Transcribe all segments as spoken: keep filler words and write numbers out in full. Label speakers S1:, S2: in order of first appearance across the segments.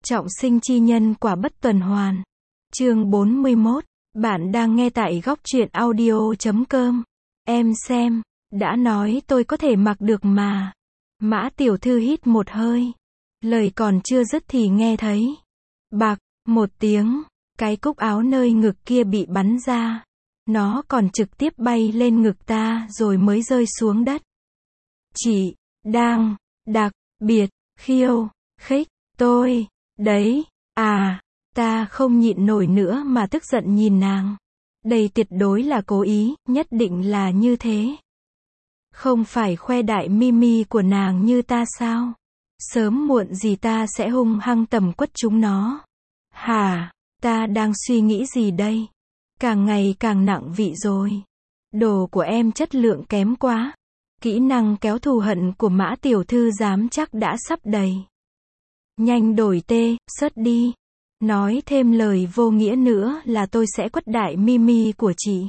S1: Trọng sinh chi nhân quả bất tuần hoàn. Chương bốn mươi mốt. Bạn đang nghe tại góc truyện audio chấm com. Em xem, đã nói tôi có thể mặc được mà. Mã tiểu thư hít một hơi. Lời còn chưa dứt thì nghe thấy. Bạc, một tiếng, cái cúc áo nơi ngực kia bị bắn ra. Nó còn trực tiếp bay lên ngực ta rồi mới rơi xuống đất. Chị, đang, đặc, biệt, khiêu, khích, tôi, đấy, à, ta không nhịn nổi nữa mà tức giận nhìn nàng. Đây tuyệt đối là cố ý, nhất định là như thế. Không phải khoe đại mimi của nàng như ta sao? Sớm muộn gì ta sẽ hung hăng tầm quất chúng nó. Hả, ta đang suy nghĩ gì đây? Càng ngày càng nặng vị rồi. Đồ của em chất lượng kém quá. Kỹ năng kéo thù hận của Mã tiểu thư dám chắc đã sắp đầy. Nhanh đổi tê, sớt đi. Nói thêm lời vô nghĩa nữa là tôi sẽ quất đại mimi của chị.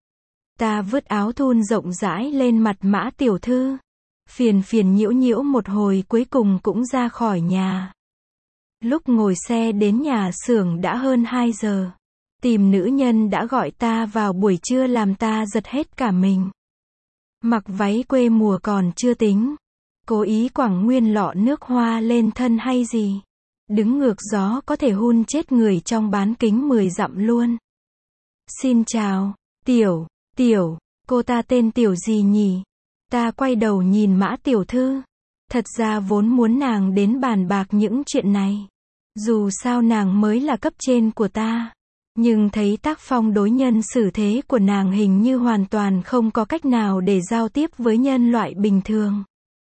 S1: Ta vứt áo thun rộng rãi lên mặt Mã tiểu thư. Phiền phiền nhiễu nhiễu một hồi cuối cùng cũng ra khỏi nhà. Lúc ngồi xe đến nhà xưởng đã hơn hai giờ. Tìm nữ nhân đã gọi ta vào buổi trưa làm ta giật hết cả mình. Mặc váy quê mùa còn chưa tính. Cố ý quẳng nguyên lọ nước hoa lên thân hay gì? Đứng ngược gió có thể hun chết người trong bán kính mười dặm luôn. Xin chào, Tiểu, Tiểu, cô ta tên Tiểu gì nhỉ? Ta quay đầu nhìn Mã tiểu thư. Thật ra vốn muốn nàng đến bàn bạc những chuyện này. Dù sao nàng mới là cấp trên của ta. Nhưng thấy tác phong đối nhân xử thế của nàng hình như hoàn toàn không có cách nào để giao tiếp với nhân loại bình thường.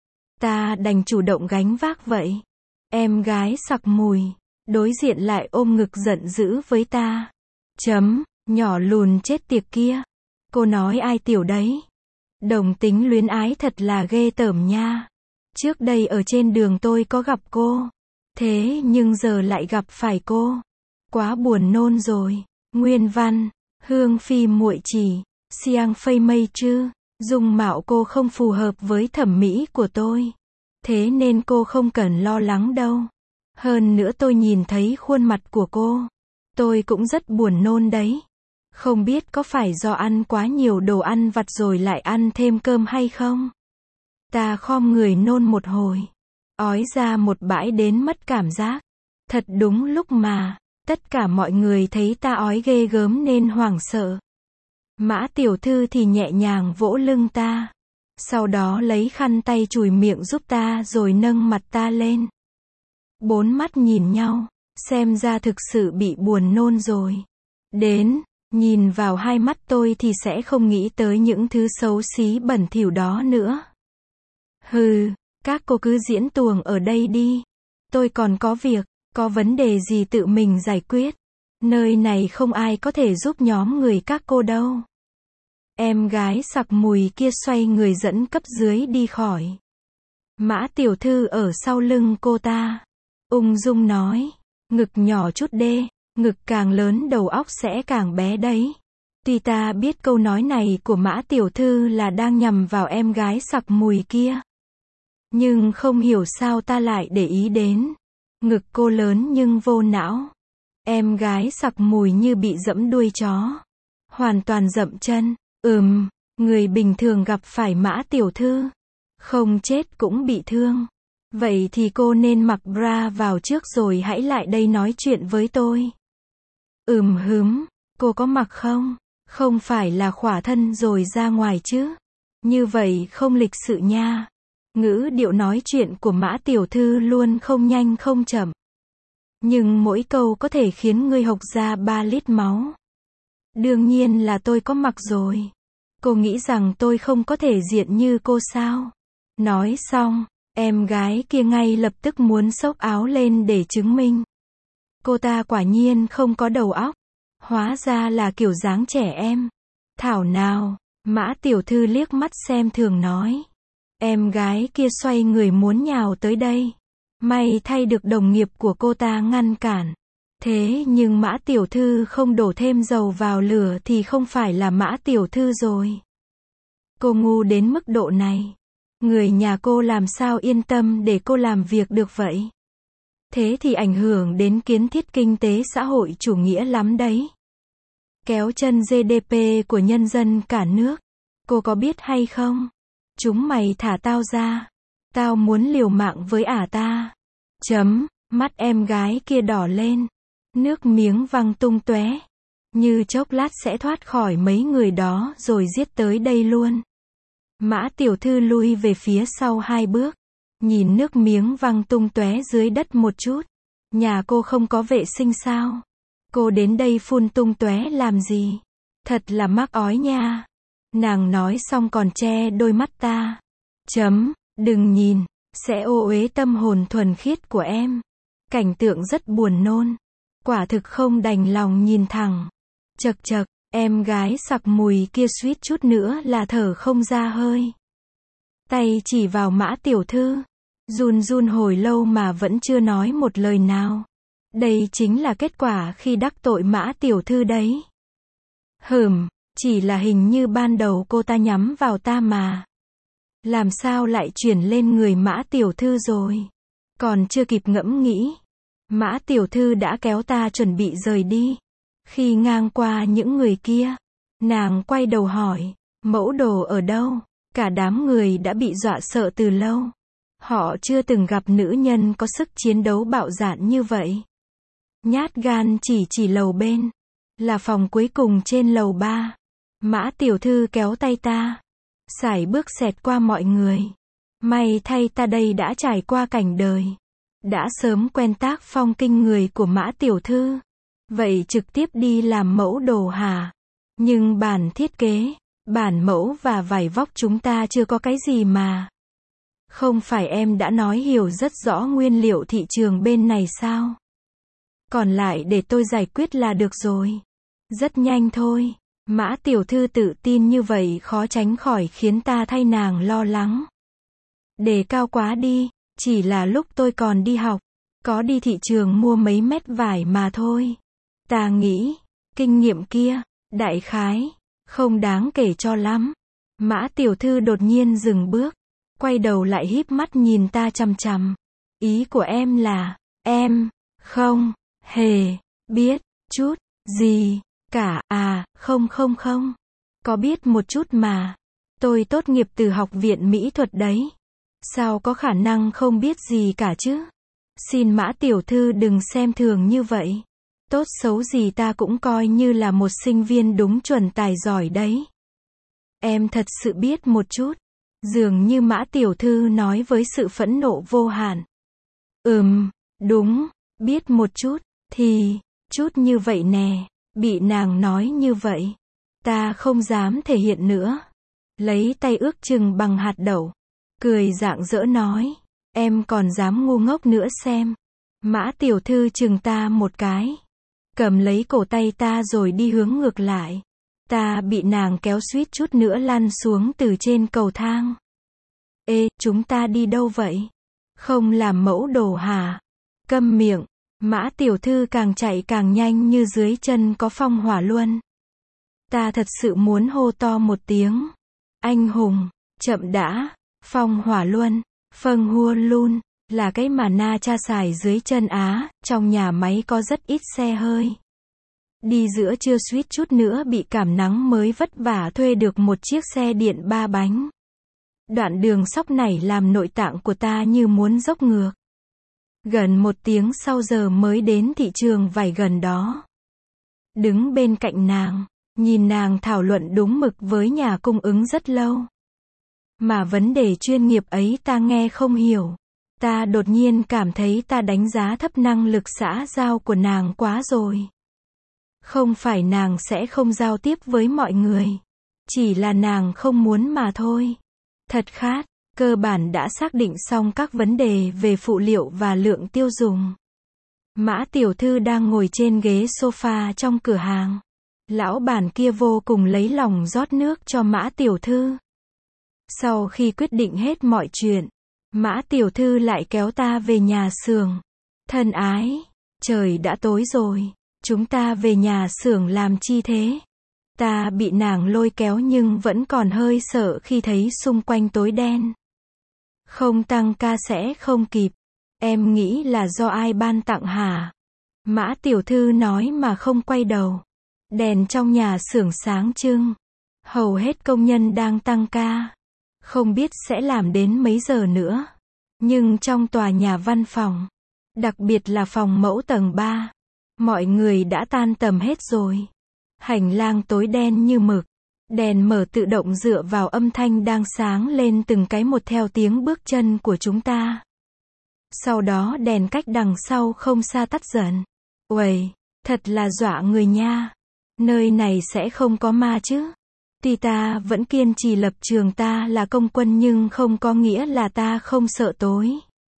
S1: Ta đành chủ động gánh vác vậy. Em gái sặc mùi, đối diện lại ôm ngực giận dữ với ta. Chấm, nhỏ lùn chết tiệt kia. Cô nói ai tiểu đấy? Đồng tính luyến ái thật là ghê tởm nha. Trước đây ở trên đường tôi có gặp cô. Thế nhưng giờ lại gặp phải cô. Quá buồn nôn rồi. Nguyên văn, Hương Phi muội chỉ, Siang phây mây chứ, dung mạo cô không phù hợp với thẩm mỹ của tôi. Thế nên cô không cần lo lắng đâu. Hơn nữa tôi nhìn thấy khuôn mặt của cô. Tôi cũng rất buồn nôn đấy. Không biết có phải do ăn quá nhiều đồ ăn vặt rồi lại ăn thêm cơm hay không? Ta khom người nôn một hồi. Ói ra một bãi đến mất cảm giác. Thật đúng lúc mà. Tất cả mọi người thấy ta ói ghê gớm nên hoảng sợ. Mã tiểu thư thì nhẹ nhàng vỗ lưng ta. Sau đó lấy khăn tay chùi miệng giúp ta rồi nâng mặt ta lên. Bốn mắt nhìn nhau, xem ra thực sự bị buồn nôn rồi. Đến, nhìn vào hai mắt tôi thì sẽ không nghĩ tới những thứ xấu xí bẩn thỉu đó nữa. Hừ, các cô cứ diễn tuồng ở đây đi. Tôi còn có việc. Có vấn đề gì tự mình giải quyết. Nơi này không ai có thể giúp nhóm người các cô đâu. Em gái sặc mùi kia xoay người dẫn cấp dưới đi khỏi. Mã tiểu thư ở sau lưng cô ta. Ung dung nói. Ngực nhỏ chút đê. Ngực càng lớn đầu óc sẽ càng bé đấy. Tuy ta biết câu nói này của Mã tiểu thư là đang nhằm vào em gái sặc mùi kia. Nhưng không hiểu sao ta lại để ý đến. Ngực cô lớn nhưng vô não. Em gái sặc mùi như bị dẫm đuôi chó. Hoàn toàn dậm chân. Ừm, người bình thường gặp phải Mã tiểu thư. Không chết cũng bị thương. Vậy thì cô nên mặc bra vào trước rồi hãy lại đây nói chuyện với tôi. Ừm hứm, cô có mặc không? Không phải là khỏa thân rồi ra ngoài chứ? Như vậy không lịch sự nha. Ngữ điệu nói chuyện của Mã tiểu thư luôn không nhanh không chậm. Nhưng mỗi câu có thể khiến ngươi hộc ra ba lít máu. Đương nhiên là tôi có mặc rồi. Cô nghĩ rằng tôi không có thể diện như cô sao? Nói xong, em gái kia ngay lập tức muốn xốc áo lên để chứng minh. Cô ta quả nhiên không có đầu óc. Hóa ra là kiểu dáng trẻ em. Thảo nào, Mã tiểu thư liếc mắt xem thường nói. Em gái kia xoay người muốn nhào tới đây. May thay được đồng nghiệp của cô ta ngăn cản. Thế nhưng Mã tiểu thư không đổ thêm dầu vào lửa thì không phải là Mã tiểu thư rồi. Cô ngu đến mức độ này. Người nhà cô làm sao yên tâm để cô làm việc được vậy? Thế thì ảnh hưởng đến kiến thiết kinh tế xã hội chủ nghĩa lắm đấy. Kéo chân giê đê pê của nhân dân cả nước. Cô có biết hay không? Chúng mày thả tao ra. Tao muốn liều mạng với ả ta. Chấm, mắt em gái kia đỏ lên. Nước miếng văng tung tóe. Như chốc lát sẽ thoát khỏi mấy người đó rồi giết tới đây luôn. Mã tiểu thư lui về phía sau hai bước. Nhìn nước miếng văng tung tóe dưới đất một chút. Nhà cô không có vệ sinh sao? Cô đến đây phun tung tóe làm gì? Thật là mắc ói nha. Nàng nói xong còn che đôi mắt ta. Chấm, đừng nhìn, sẽ ô uế tâm hồn thuần khiết của em. Cảnh tượng rất buồn nôn. Quả thực không đành lòng nhìn thẳng. Chật chật, em gái sặc mùi kia suýt chút nữa là thở không ra hơi. Tay chỉ vào Mã tiểu thư. Run run hồi lâu mà vẫn chưa nói một lời nào. Đây chính là kết quả khi đắc tội Mã tiểu thư đấy. Hừm, chỉ là hình như ban đầu cô ta nhắm vào ta mà. Làm sao lại chuyển lên người Mã tiểu thư rồi? Còn chưa kịp ngẫm nghĩ. Mã tiểu thư đã kéo ta chuẩn bị rời đi. Khi ngang qua những người kia, nàng quay đầu hỏi, mẫu đồ ở đâu? Cả đám người đã bị dọa sợ từ lâu. Họ chưa từng gặp nữ nhân có sức chiến đấu bạo dạn như vậy. Nhát gan chỉ chỉ lầu bên. Là phòng cuối cùng trên lầu ba. Mã tiểu thư kéo tay ta. Sải bước xẹt qua mọi người. May thay ta đây đã trải qua cảnh đời. Đã sớm quen tác phong kinh người của Mã tiểu thư. Vậy trực tiếp đi làm mẫu đồ hả? Nhưng bản thiết kế, bản mẫu và vải vóc chúng ta chưa có cái gì mà. Không phải em đã nói hiểu rất rõ nguyên liệu thị trường bên này sao? Còn lại để tôi giải quyết là được rồi. Rất nhanh thôi. Mã tiểu thư tự tin như vậy khó tránh khỏi khiến ta thay nàng lo lắng. Đề cao quá đi, chỉ là lúc tôi còn đi học, có đi thị trường mua mấy mét vải mà thôi. Ta nghĩ, kinh nghiệm kia, đại khái, không đáng kể cho lắm. Mã tiểu thư đột nhiên dừng bước, quay đầu lại híp mắt nhìn ta chằm chằm. Ý của em là, em, không, hề, biết, chút, gì, cả, à, không không không. Có biết một chút mà. Tôi tốt nghiệp từ học viện mỹ thuật đấy. Sao có khả năng không biết gì cả chứ? Xin Mã tiểu thư đừng xem thường như vậy. Tốt xấu gì ta cũng coi như là một sinh viên đúng chuẩn tài giỏi đấy. Em thật sự biết một chút. Dường như Mã tiểu thư nói với sự phẫn nộ vô hạn. Ừm, đúng, biết một chút, thì, chút như vậy nè, bị nàng nói như vậy. Ta không dám thể hiện nữa. Lấy tay ước chừng bằng hạt đậu. Cười rạng rỡ nói, em còn dám ngu ngốc nữa xem. Mã tiểu thư chừng ta một cái. Cầm lấy cổ tay ta rồi đi hướng ngược lại. Ta bị nàng kéo suýt chút nữa lăn xuống từ trên cầu thang. Ê, chúng ta đi đâu vậy? Không làm mẫu đồ hả? Câm miệng. Mã tiểu thư càng chạy càng nhanh như dưới chân có phong hỏa luân. Ta thật sự muốn hô to một tiếng. Anh hùng, chậm đã. Phong hỏa luân, phâng hua lun, là cái mà Na Cha xài dưới chân Á, trong nhà máy có rất ít xe hơi. Đi giữa trưa suýt chút nữa bị cảm nắng mới vất vả thuê được một chiếc xe điện ba bánh. Đoạn đường sóc nảy làm nội tạng của ta như muốn dốc ngược. Gần một tiếng sau giờ mới đến thị trường vải gần đó. Đứng bên cạnh nàng, nhìn nàng thảo luận đúng mực với nhà cung ứng rất lâu. Mà vấn đề chuyên nghiệp ấy ta nghe không hiểu. Ta đột nhiên cảm thấy ta đánh giá thấp năng lực xã giao của nàng quá rồi. Không phải nàng sẽ không giao tiếp với mọi người. Chỉ là nàng không muốn mà thôi. Thật khát, cơ bản đã xác định xong các vấn đề về phụ liệu và lượng tiêu dùng. Mã tiểu thư đang ngồi trên ghế sofa trong cửa hàng. Lão bản kia vô cùng lấy lòng rót nước cho Mã tiểu thư. Sau khi quyết định hết mọi chuyện, Mã tiểu thư lại kéo ta về nhà xưởng. Thân ái, trời đã tối rồi, chúng ta về nhà xưởng làm chi thế? Ta bị nàng lôi kéo nhưng vẫn còn hơi sợ khi thấy xung quanh tối đen. Không tăng ca sẽ không kịp. Em nghĩ là do ai ban tặng hả? Mã tiểu thư nói mà không quay đầu. Đèn trong nhà xưởng sáng trưng. Hầu hết công nhân đang tăng ca. Không biết sẽ làm đến mấy giờ nữa. Nhưng trong tòa nhà văn phòng, đặc biệt là phòng mẫu tầng ba, mọi người đã tan tầm hết rồi. Hành lang tối đen như mực. Đèn mở tự động dựa vào âm thanh đang sáng lên từng cái một theo tiếng bước chân của chúng ta. Sau đó đèn cách đằng sau không xa tắt dần. Uầy, thật là dọa người nha. Nơi này sẽ không có ma chứ? Tuy ta vẫn kiên trì lập trường ta là công quân nhưng không có nghĩa là ta không sợ tối.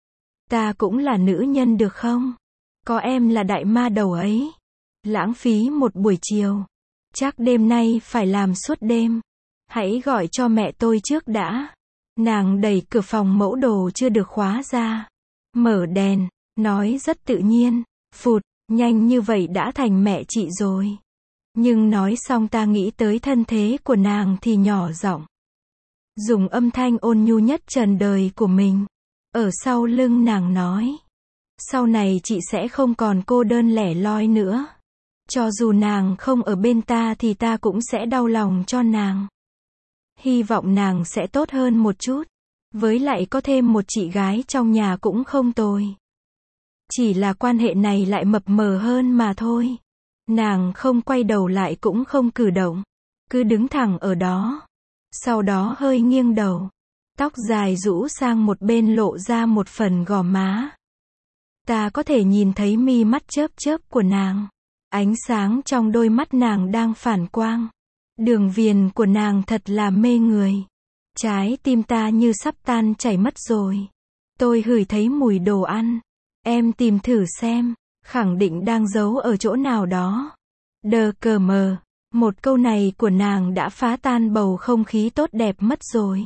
S1: Ta cũng là nữ nhân được không? Có em là đại ma đầu ấy. Lãng phí một buổi chiều. Chắc đêm nay phải làm suốt đêm. Hãy gọi cho mẹ tôi trước đã. Nàng đẩy cửa phòng mẫu đồ chưa được khóa ra. Mở đèn, nói rất tự nhiên. Phụt, nhanh như vậy đã thành mẹ chị rồi. Nhưng nói xong ta nghĩ tới thân thế của nàng thì nhỏ giọng. Dùng âm thanh ôn nhu nhất trần đời của mình. Ở sau lưng nàng nói. Sau này chị sẽ không còn cô đơn lẻ loi nữa. Cho dù nàng không ở bên ta thì ta cũng sẽ đau lòng cho nàng. Hy vọng nàng sẽ tốt hơn một chút. Với lại có thêm một chị gái trong nhà cũng không tồi. Chỉ là quan hệ này lại mập mờ hơn mà thôi. Nàng không quay đầu lại cũng không cử động. Cứ đứng thẳng ở đó. Sau đó hơi nghiêng đầu. Tóc dài rũ sang một bên lộ ra một phần gò má. Ta có thể nhìn thấy mi mắt chớp chớp của nàng. Ánh sáng trong đôi mắt nàng đang phản quang. Đường viền của nàng thật là mê người. Trái tim ta như sắp tan chảy mất rồi. Tôi ngửi thấy mùi đồ ăn. Em tìm thử xem. Khẳng định đang giấu ở chỗ nào đó. Đờ cờ mờ. Một câu này của nàng đã phá tan bầu không khí tốt đẹp mất rồi.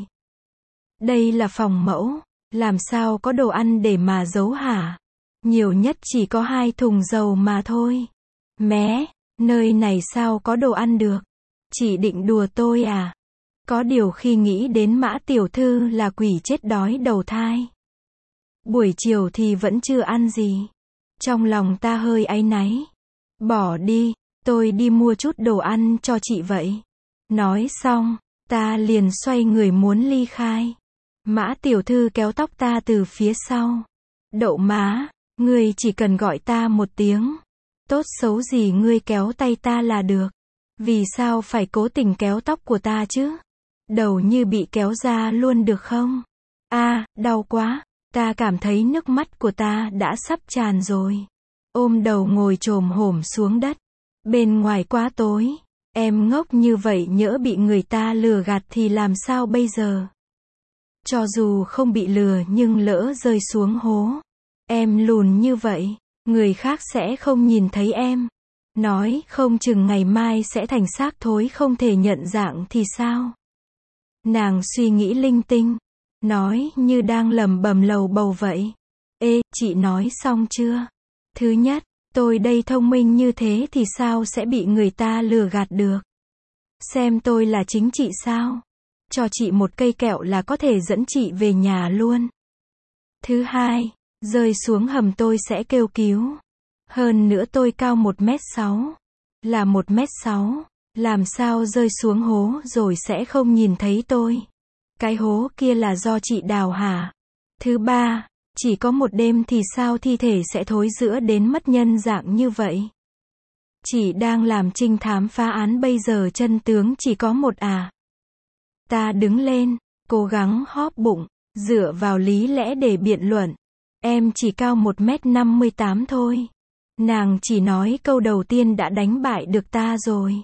S1: Đây là phòng mẫu. Làm sao có đồ ăn để mà giấu hả? Nhiều nhất chỉ có hai thùng dầu mà thôi. Mé, nơi này sao có đồ ăn được? Chị định đùa tôi à? Có điều khi nghĩ đến Mã tiểu thư là quỷ chết đói đầu thai. Buổi chiều thì vẫn chưa ăn gì. Trong lòng ta hơi áy náy. Bỏ đi, tôi đi mua chút đồ ăn cho chị vậy. Nói xong, ta liền xoay người muốn ly khai. Mã tiểu thư kéo tóc ta từ phía sau. Đậu má, ngươi chỉ cần gọi ta một tiếng. Tốt xấu gì ngươi kéo tay ta là được. Vì sao phải cố tình kéo tóc của ta chứ? Đầu như bị kéo ra luôn được không? A, à, đau quá. Ta cảm thấy nước mắt của ta đã sắp tràn rồi. Ôm đầu ngồi chồm hổm xuống đất. Bên ngoài quá tối. Em ngốc như vậy nhỡ bị người ta lừa gạt thì làm sao bây giờ? Cho dù không bị lừa nhưng lỡ rơi xuống hố. Em lùn như vậy. Người khác sẽ không nhìn thấy em. Nói không chừng ngày mai sẽ thành xác thối không thể nhận dạng thì sao? Nàng suy nghĩ linh tinh. Nói như đang lẩm bẩm lầu bầu vậy. Ê, chị nói xong chưa? Thứ nhất, tôi đây thông minh như thế thì sao sẽ bị người ta lừa gạt được? Xem tôi là chính chị sao? Cho chị một cây kẹo là có thể dẫn chị về nhà luôn. Thứ hai, rơi xuống hầm tôi sẽ kêu cứu. Hơn nữa tôi cao một mét sáu. Là một mét sáu. Làm sao rơi xuống hố rồi sẽ không nhìn thấy tôi? Cái hố kia là do chị đào hả? Thứ ba, chỉ có một đêm thì sao thi thể sẽ thối rữa đến mất nhân dạng như vậy? Chị đang làm trinh thám phá án bây giờ chân tướng chỉ có một à? Ta đứng lên, cố gắng hóp bụng, dựa vào lý lẽ để biện luận. Em chỉ cao một mét năm mươi tám thôi. Nàng chỉ nói câu đầu tiên đã đánh bại được ta rồi.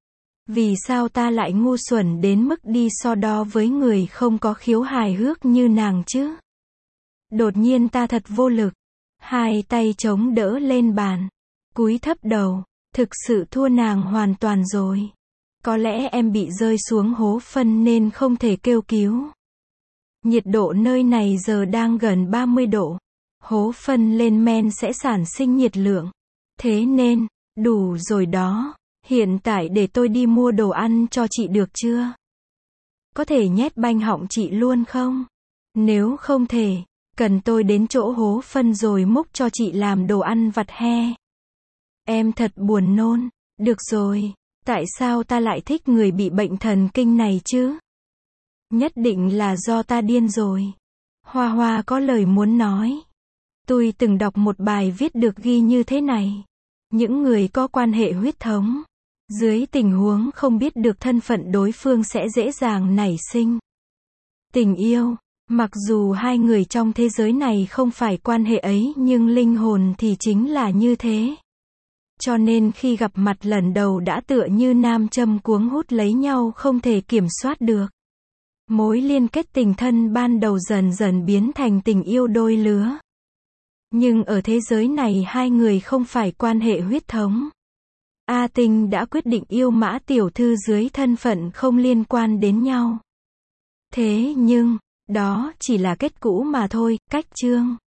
S1: Vì sao ta lại ngu xuẩn đến mức đi so đo với người không có khiếu hài hước như nàng chứ? Đột nhiên ta thật vô lực. Hai tay chống đỡ lên bàn. Cúi thấp đầu. Thực sự thua nàng hoàn toàn rồi. Có lẽ em bị rơi xuống hố phân nên không thể kêu cứu. Nhiệt độ nơi này giờ đang gần ba mươi độ. Hố phân lên men sẽ sản sinh nhiệt lượng. Thế nên, đủ rồi đó. Hiện tại để tôi đi mua đồ ăn cho chị được chưa? Có thể nhét banh họng chị luôn không? Nếu không thể, Cần tôi đến chỗ hố phân rồi múc cho chị làm đồ ăn vặt he. Em thật buồn nôn. Được rồi, tại sao ta lại thích người bị bệnh thần kinh này chứ? Nhất định là do ta điên rồi. Hoa Hoa có lời muốn nói. Tôi từng đọc một bài viết được ghi như thế này. Những người có quan hệ huyết thống, dưới tình huống không biết được thân phận đối phương sẽ dễ dàng nảy sinh tình yêu. Mặc dù hai người trong thế giới này không phải quan hệ ấy nhưng linh hồn thì chính là như thế. Cho nên khi gặp mặt lần đầu đã tựa như nam châm cuống hút lấy nhau không thể kiểm soát được. Mối liên kết tình thân ban đầu dần dần biến thành tình yêu đôi lứa. Nhưng ở thế giới này hai người không phải quan hệ huyết thống. A Tinh đã quyết định yêu Mã tiểu thư dưới thân phận không liên quan đến nhau. Thế nhưng, đó chỉ là kết cũ mà thôi, cách chương.